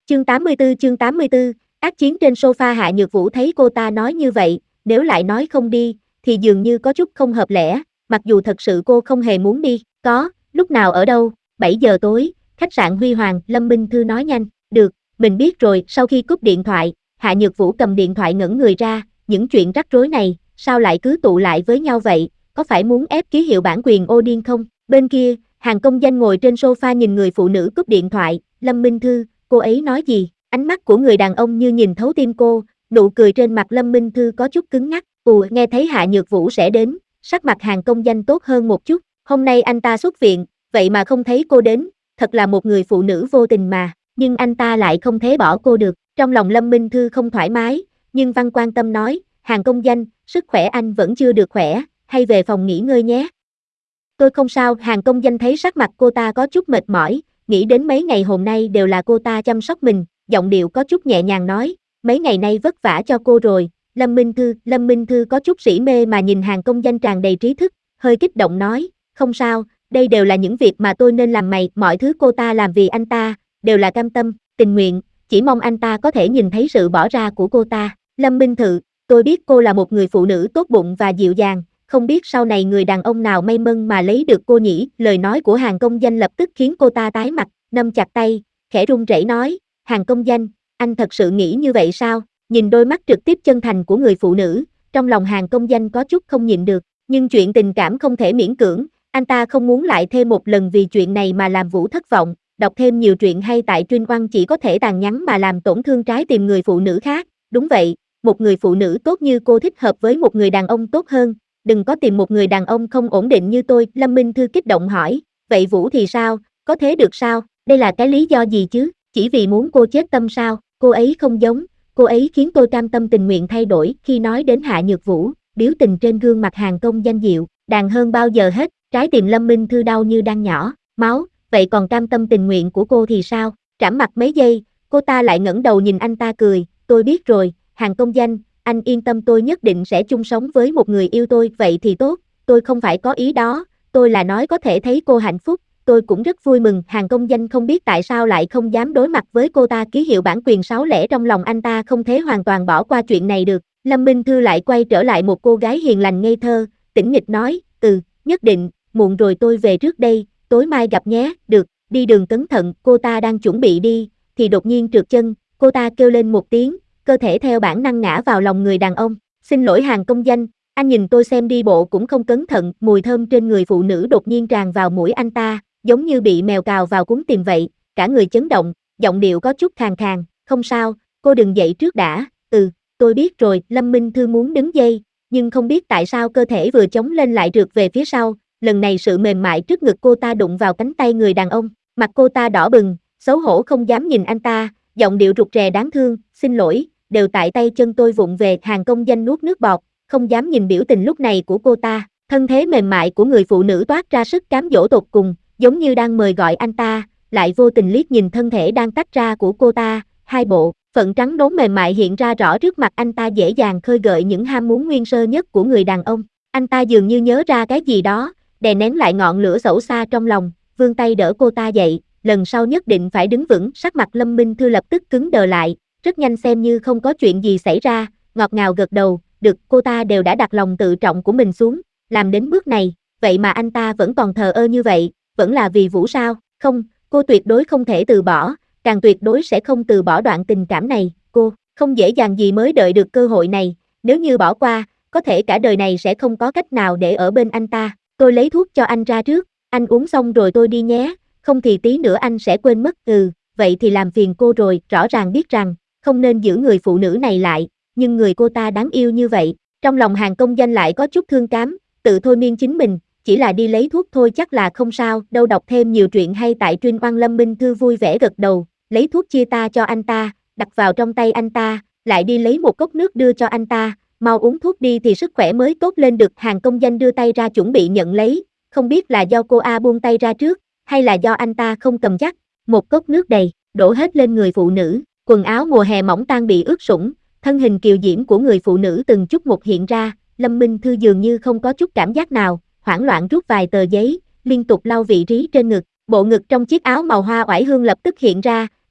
Chương 84, ác chiến trên sofa. Hạ Nhược Vũ thấy cô ta nói như vậy, nếu lại nói không đi, thì dường như có chút không hợp lẽ, mặc dù thật sự cô không hề muốn đi. Lúc nào ở đâu? 7 giờ tối, khách sạn Huy Hoàng. Lâm Minh Thư nói nhanh. Được, mình biết rồi. Sau khi cúp điện thoại, Hạ Nhược Vũ cầm điện thoại ngẩn người ra, những chuyện rắc rối này, sao lại cứ tụ lại với nhau vậy, có phải muốn ép ký hiệu bản quyền Odin không? Bên kia, Hàn Công Danh ngồi trên sofa nhìn người phụ nữ cúp điện thoại. Lâm Minh Thư, cô ấy nói gì? Ánh mắt của người đàn ông như nhìn thấu tim cô, nụ cười trên mặt Lâm Minh Thư có chút cứng ngắc. Nghe thấy Hạ Nhược Vũ sẽ đến, sắc mặt Hàn Công Danh tốt hơn một chút. Hôm nay anh ta xuất viện, vậy mà không thấy cô đến, thật là một người phụ nữ vô tình mà, nhưng anh ta lại không thể bỏ cô được. Trong lòng Lâm Minh Thư không thoải mái, nhưng Văn quan tâm nói, Hàn Công Danh, sức khỏe anh vẫn chưa được khỏe, hay về phòng nghỉ ngơi nhé. Tôi không sao. Hàn Công Danh thấy sắc mặt cô ta có chút mệt mỏi, nghĩ đến mấy ngày hôm nay đều là cô ta chăm sóc mình, giọng điệu có chút nhẹ nhàng nói, mấy ngày nay vất vả cho cô rồi. Lâm Minh Thư có chút sỉ mê mà nhìn Hàn Công Danh tràn đầy trí thức, hơi kích động nói, không sao, đây đều là những việc mà tôi nên làm. Mọi thứ cô ta làm vì anh ta, đều là cam tâm, tình nguyện, chỉ mong anh ta có thể nhìn thấy sự bỏ ra của cô ta. Lâm Minh Thư, tôi biết cô là một người phụ nữ tốt bụng và dịu dàng, không biết sau này người đàn ông nào may mắn mà lấy được cô nhỉ. Lời nói của Hàn Công Danh lập tức khiến cô ta tái mặt, nắm chặt tay, khẽ run rẩy nói, Hàn Công Danh, anh thật sự nghĩ như vậy sao? Nhìn đôi mắt trực tiếp chân thành của người phụ nữ, trong lòng Hàn Công Danh có chút không nhịn được, nhưng chuyện tình cảm không thể miễn cưỡng, anh ta không muốn lại thêm một lần vì chuyện này mà làm Vũ thất vọng. Đọc thêm nhiều truyện hay tại Truyện Oan chỉ có thể tàn nhẫn mà làm tổn thương trái tim người phụ nữ khác. Đúng vậy, một người phụ nữ tốt như cô thích hợp với một người đàn ông tốt hơn, đừng có tìm một người đàn ông không ổn định như tôi. Lâm Minh Thư kích động hỏi, vậy Vũ thì sao, có thế được sao, đây là cái lý do gì chứ, chỉ vì muốn cô chết tâm sao? Cô ấy không giống, cô ấy khiến tôi cam tâm tình nguyện thay đổi. Khi nói đến Hạ Nhược Vũ, biểu tình trên gương mặt Hàn Công Danh dịu đàng hơn bao giờ hết, trái tim Lâm Minh Thư đau như đang nhỏ máu. Vậy còn cam tâm tình nguyện của cô thì sao? Trảm mặt mấy giây, cô ta lại ngẩng đầu nhìn anh ta cười, tôi biết rồi, Hàn Công Danh, anh yên tâm, tôi nhất định sẽ chung sống với một người yêu tôi. Vậy thì tốt, tôi không phải có ý đó, tôi là nói có thể thấy cô hạnh phúc, tôi cũng rất vui mừng. Hàn Công Danh không biết tại sao lại không dám đối mặt với cô ta ký hiệu bản quyền 6 lẽ trong lòng anh ta không thể hoàn toàn bỏ qua chuyện này được. Lâm Minh Thư lại quay trở lại một cô gái hiền lành ngây thơ, tĩnh nghịch nói, nhất định, muộn rồi tôi về trước đây, tối mai gặp nhé. Được, đi đường cẩn thận. Cô ta đang chuẩn bị đi, thì đột nhiên trượt chân, cô ta kêu lên một tiếng, cơ thể theo bản năng ngã vào lòng người đàn ông. Xin lỗi Hàn Công Danh, anh nhìn tôi xem đi bộ cũng không cẩn thận. Mùi thơm trên người phụ nữ đột nhiên tràn vào mũi anh ta, giống như bị mèo cào vào cuốn tìm vậy, cả người chấn động, giọng điệu có chút khàn khàn, không sao, cô đừng dậy trước đã. Tôi biết rồi. Lâm Minh Thư muốn đứng dậy, nhưng không biết tại sao cơ thể vừa chống lên lại trượt về phía sau, lần này sự mềm mại trước ngực cô ta đụng vào cánh tay người đàn ông, mặt cô ta đỏ bừng, xấu hổ không dám nhìn anh ta, giọng điệu rụt rè đáng thương, xin lỗi, đều tại tay chân tôi vụng về. Hàn Công Danh nuốt nước bọt, không dám nhìn biểu tình lúc này của cô ta, thân thế mềm mại của người phụ nữ toát ra sức cám dỗ tột cùng, giống như đang mời gọi anh ta, lại vô tình liếc nhìn thân thể đang tách ra của cô ta, hai bộ phận trắng đốn mềm mại hiện ra rõ trước mặt anh ta, dễ dàng khơi gợi những ham muốn nguyên sơ nhất của người đàn ông. Anh ta dường như nhớ ra cái gì đó, đè nén lại ngọn lửa xấu xa trong lòng, vươn tay đỡ cô ta dậy, lần sau nhất định phải đứng vững. Sắc mặt Lâm Minh Thư lập tức cứng đờ lại, rất nhanh xem như không có chuyện gì xảy ra, ngọt ngào gật đầu, được. Cô ta đều đã đặt lòng tự trọng của mình xuống, làm đến bước này, vậy mà anh ta vẫn còn thờ ơ như vậy, vẫn là vì Vũ sao? Không, cô tuyệt đối không thể từ bỏ, càng tuyệt đối sẽ không từ bỏ đoạn tình cảm này. Cô không dễ dàng gì mới đợi được cơ hội này, nếu như bỏ qua, có thể cả đời này sẽ không có cách nào để ở bên anh ta. Tôi lấy thuốc cho anh ra trước, anh uống xong rồi tôi đi nhé, không thì tí nữa anh sẽ quên mất. Vậy thì làm phiền cô rồi. Rõ ràng biết rằng không nên giữ người phụ nữ này lại, nhưng người cô ta đáng yêu như vậy, trong lòng Hàn Công Danh lại có chút thương cảm, tự thôi miên chính mình, chỉ là đi lấy thuốc thôi chắc là không sao đâu. Đọc thêm nhiều truyện hay tại Truyện Oan. Lâm Minh Thư vui vẻ gật đầu, lấy thuốc chia ta cho anh ta, đặt vào trong tay anh ta, lại đi lấy một cốc nước đưa cho anh ta, mau uống thuốc đi thì sức khỏe mới tốt lên được. Hàn Công Danh đưa tay ra chuẩn bị nhận lấy, không biết là do cô buông tay ra trước, hay là do anh ta không cầm chắc, một cốc nước đầy, đổ hết lên người phụ nữ, quần áo mùa hè mỏng tan bị ướt sũng, thân hình kiều diễm của người phụ nữ từng chút một hiện ra. Lâm Minh Thư dường như không có chút cảm giác nào, hoảng loạn rút vài tờ giấy, liên tục lau vị trí trên ngực, bộ ngực trong chiếc áo màu hoa oải hương lập tức hiện ra,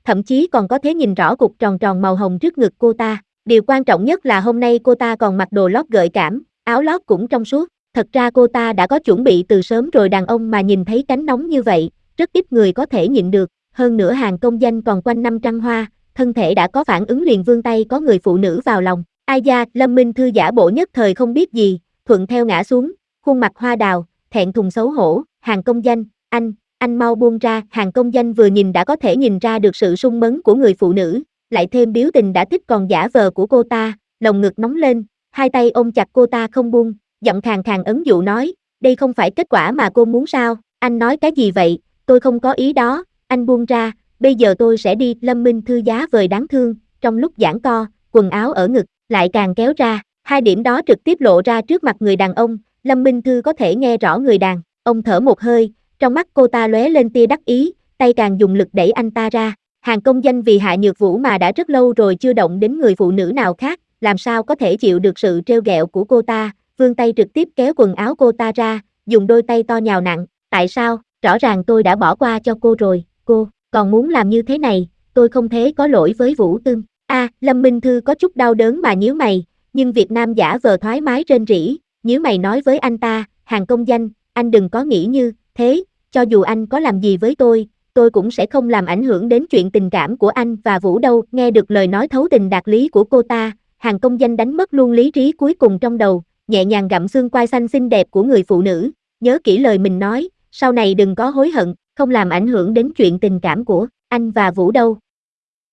thậm chí còn có thể nhìn rõ cục tròn tròn màu hồng trước ngực cô ta. Điều quan trọng nhất là hôm nay cô ta còn mặc đồ lót gợi cảm, áo lót cũng trong suốt. Thật ra cô ta đã có chuẩn bị từ sớm rồi, đàn ông mà nhìn thấy cánh nóng như vậy, rất ít người có thể nhịn được. Hơn nữa Hàng công danh còn quanh năm trăng hoa, thân thể đã có phản ứng liền vươn tay có người phụ nữ vào lòng. Ai da, Lâm Minh Thư giả bộ nhất thời không biết gì, thuận theo ngã xuống, khuôn mặt hoa đào, thẹn thùng xấu hổ. Hàng công danh, anh mau buông ra. Hàng công danh vừa nhìn đã có thể nhìn ra được sự sung mấn của người phụ nữ, lại thêm biểu tình đã thích còn giả vờ của cô ta, lồng ngực nóng lên, hai tay ôm chặt cô ta không buông, giọng khàn khàn ẩn dụ nói, đây không phải kết quả mà cô muốn sao? Anh nói cái gì vậy? Tôi không có ý đó, anh buông ra, bây giờ tôi sẽ đi. Lâm Minh Thư giá vời đáng thương, trong lúc giãn co, quần áo ở ngực lại càng kéo ra, hai điểm đó trực tiếp lộ ra trước mặt người đàn ông. Lâm Minh Thư có thể nghe rõ người đàn ông thở một hơi, trong mắt cô ta lóe lên tia đắc ý, tay càng dùng lực đẩy anh ta ra. Hàng công danh vì Hạ Nhược Vũ mà đã rất lâu rồi chưa động đến người phụ nữ nào khác, làm sao có thể chịu được sự trêu ghẹo của cô ta, vươn tay trực tiếp kéo quần áo cô ta ra, dùng đôi tay to nhào nặn. Tại sao? Rõ ràng tôi đã bỏ qua cho cô rồi, cô còn muốn làm như thế này, tôi không thể có lỗi với Vũ Tương. Lâm Minh Thư có chút đau đớn mà nhíu mày, nhưng Việt Nam giả vờ thoải mái rên rỉ, nhíu mày nói với anh ta, Hàng công danh, anh đừng có nghĩ như thế, cho dù anh có làm gì với tôi cũng sẽ không làm ảnh hưởng đến chuyện tình cảm của anh và Vũ đâu. Nghe được lời nói thấu tình đạt lý của cô ta, Hàng công danh đánh mất luôn lý trí cuối cùng trong đầu, nhẹ nhàng gặm xương quai xanh xinh đẹp của người phụ nữ, nhớ kỹ lời mình nói, sau này đừng có hối hận, không làm ảnh hưởng đến chuyện tình cảm của anh và Vũ đâu.